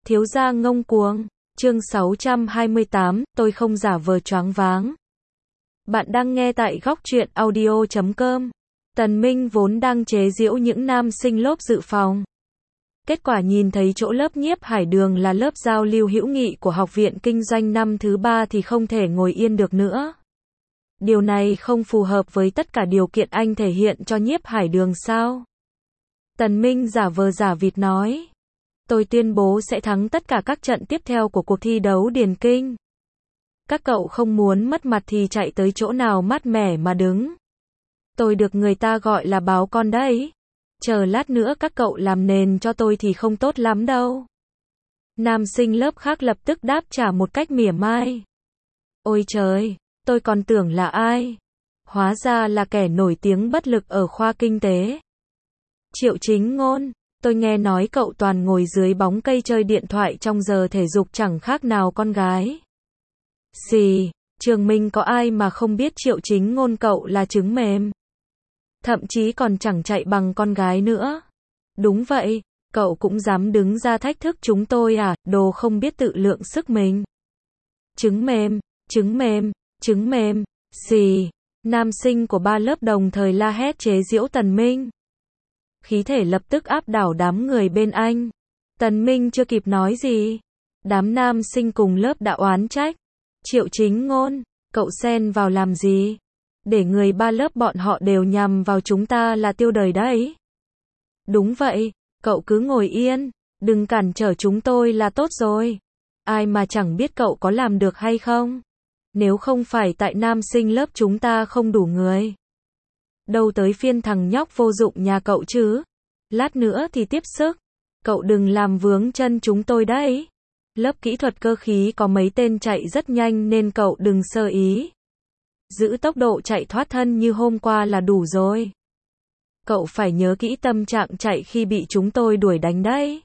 Thiếu gia ngông cuồng. Chương 628, tôi không giả vờ choáng váng. Bạn đang nghe tại góc truyện audio.com. Tần Minh vốn đang chế giễu những nam sinh lớp dự phòng. Kết quả nhìn thấy chỗ lớp Nhiếp Hải Đường là lớp giao lưu hữu nghị của Học viện Kinh doanh năm thứ 3 thì không thể ngồi yên được nữa. Điều này không phù hợp với tất cả điều kiện anh thể hiện cho Nhiếp Hải Đường sao? Tần Minh giả vờ giả vịt nói. Tôi tuyên bố sẽ thắng tất cả các trận tiếp theo của cuộc thi đấu điền kinh. Các cậu không muốn mất mặt thì chạy tới chỗ nào mát mẻ mà đứng. Tôi được người ta gọi là báo con đấy. Chờ lát nữa các cậu làm nền cho tôi thì không tốt lắm đâu. Nam sinh lớp khác lập tức đáp trả một cách mỉa mai. Ôi trời, tôi còn tưởng là ai. Hóa ra là kẻ nổi tiếng bất lực ở khoa kinh tế. Triệu Chính Ngôn. Tôi nghe nói cậu toàn ngồi dưới bóng cây chơi điện thoại trong giờ thể dục chẳng khác nào con gái. Xì, trường mình có ai mà không biết Triệu Chính Ngôn cậu là trứng mềm. Thậm chí còn chẳng chạy bằng con gái nữa. Đúng vậy, cậu cũng dám đứng ra thách thức chúng tôi à, đồ không biết tự lượng sức mình. Trứng mềm, trứng mềm, trứng mềm, xì. Nam sinh của ba lớp đồng thời la hét chế giễu Tần Minh. Khí thể lập tức áp đảo đám người bên anh. Tần Minh chưa kịp nói gì. Đám nam sinh cùng lớp đã oán trách. Triệu Chính Ngôn, cậu xen vào làm gì? Để người ba lớp bọn họ đều nhằm vào chúng ta là tiêu đời đấy. Đúng vậy, cậu cứ ngồi yên, đừng cản trở chúng tôi là tốt rồi. Ai mà chẳng biết cậu có làm được hay không? Nếu không phải tại nam sinh lớp chúng ta không đủ người. Đâu tới phiên thằng nhóc vô dụng nhà cậu chứ. Lát nữa thì tiếp sức. Cậu đừng làm vướng chân chúng tôi đấy. Lớp kỹ thuật cơ khí có mấy tên chạy rất nhanh nên cậu đừng sơ ý. Giữ tốc độ chạy thoát thân như hôm qua là đủ rồi. Cậu phải nhớ kỹ tâm trạng chạy khi bị chúng tôi đuổi đánh đấy.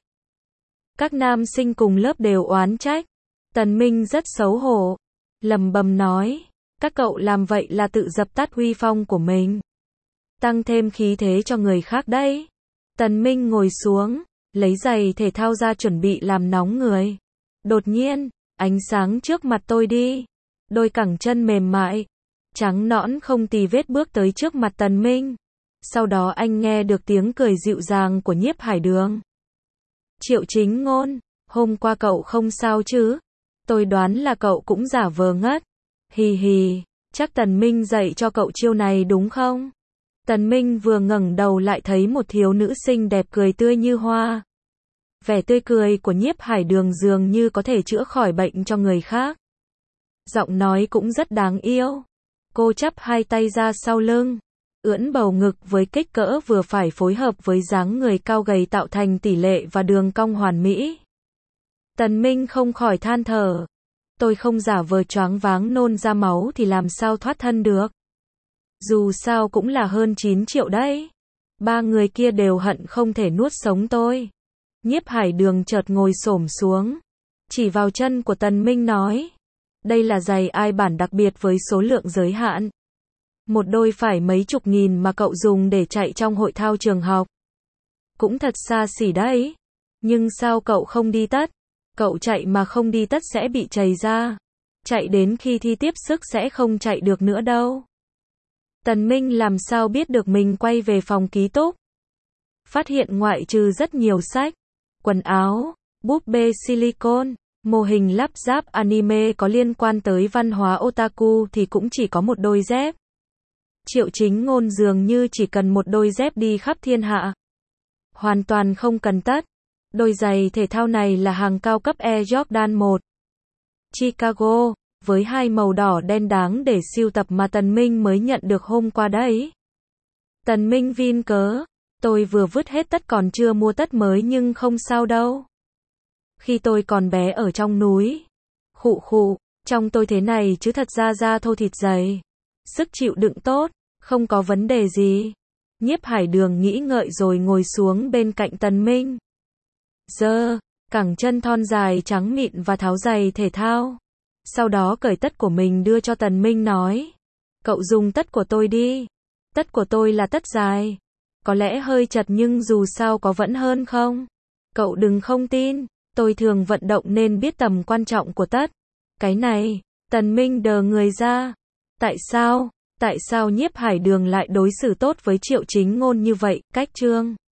Các nam sinh cùng lớp đều oán trách. Tần Minh rất xấu hổ. Lầm bầm nói. Các cậu làm vậy là tự dập tắt huy phong của mình. Tăng thêm khí thế cho người khác đấy. Tần Minh ngồi xuống, lấy giày thể thao ra chuẩn bị làm nóng người. Đột nhiên, ánh sáng trước mặt tôi đi. Đôi cẳng chân mềm mại, trắng nõn không tì vết bước tới trước mặt Tần Minh. Sau đó anh nghe được tiếng cười dịu dàng của Nhiếp Hải Đường. Triệu Chính Ngôn, hôm qua cậu không sao chứ? Tôi đoán là cậu cũng giả vờ ngất. Hì hì, chắc Tần Minh dạy cho cậu chiêu này đúng không? Tần Minh vừa ngẩng đầu lại thấy một thiếu nữ xinh đẹp cười tươi như hoa. Vẻ tươi cười của Nhiếp Hải Đường dường như có thể chữa khỏi bệnh cho người khác. Giọng nói cũng rất đáng yêu. Cô chắp hai tay ra sau lưng, ưỡn bầu ngực với kích cỡ vừa phải phối hợp với dáng người cao gầy tạo thành tỷ lệ và đường cong hoàn mỹ. Tần Minh không khỏi than thở. Tôi không giả vờ choáng váng nôn ra máu thì làm sao thoát thân được. Dù sao cũng là hơn 9 triệu đấy. Ba người kia đều hận không thể nuốt sống tôi. Nhiếp Hải Đường chợt ngồi xổm xuống, chỉ vào chân của Tần Minh nói. Đây là giày ai bản đặc biệt với số lượng giới hạn. Một đôi phải mấy chục nghìn mà cậu dùng để chạy trong hội thao trường học. Cũng thật xa xỉ đấy. Nhưng sao cậu không đi tất? Cậu chạy mà không đi tất sẽ bị trầy ra. Chạy đến khi thi tiếp sức sẽ không chạy được nữa đâu. Tần Minh làm sao biết được mình quay về phòng ký túc. Phát hiện ngoại trừ rất nhiều sách, quần áo, búp bê silicone, mô hình lắp ráp anime có liên quan tới văn hóa otaku thì cũng chỉ có một đôi dép. Triệu Chính Ngôn dường như chỉ cần một đôi dép đi khắp thiên hạ. Hoàn toàn không cần tất. Đôi giày thể thao này là hàng cao cấp Air Jordan 1 Chicago, với hai màu đỏ đen đáng để sưu tập mà Tần Minh mới nhận được hôm qua đấy. Tần Minh vin cớ, tôi vừa vứt hết tất còn chưa mua tất mới nhưng không sao đâu. Khi tôi còn bé ở trong núi, khụ khụ, trong tôi thế này chứ thật ra da thô thịt dày. Sức chịu đựng tốt, không có vấn đề gì. Nhiếp Hải Đường nghĩ ngợi rồi ngồi xuống bên cạnh Tần Minh. Giơ cẳng chân thon dài trắng mịn và tháo giày thể thao. Sau đó cởi tất của mình đưa cho Tần Minh nói. Cậu dùng tất của tôi đi. Tất của tôi là tất dài. Có lẽ hơi chật nhưng dù sao có vẫn hơn không? Cậu đừng không tin. Tôi thường vận động nên biết tầm quan trọng của tất. Cái này, Tần Minh đờ người ra. Tại sao? Tại sao Nhiếp Hải Đường lại đối xử tốt với Triệu Chính Ngôn như vậy? Cách Trương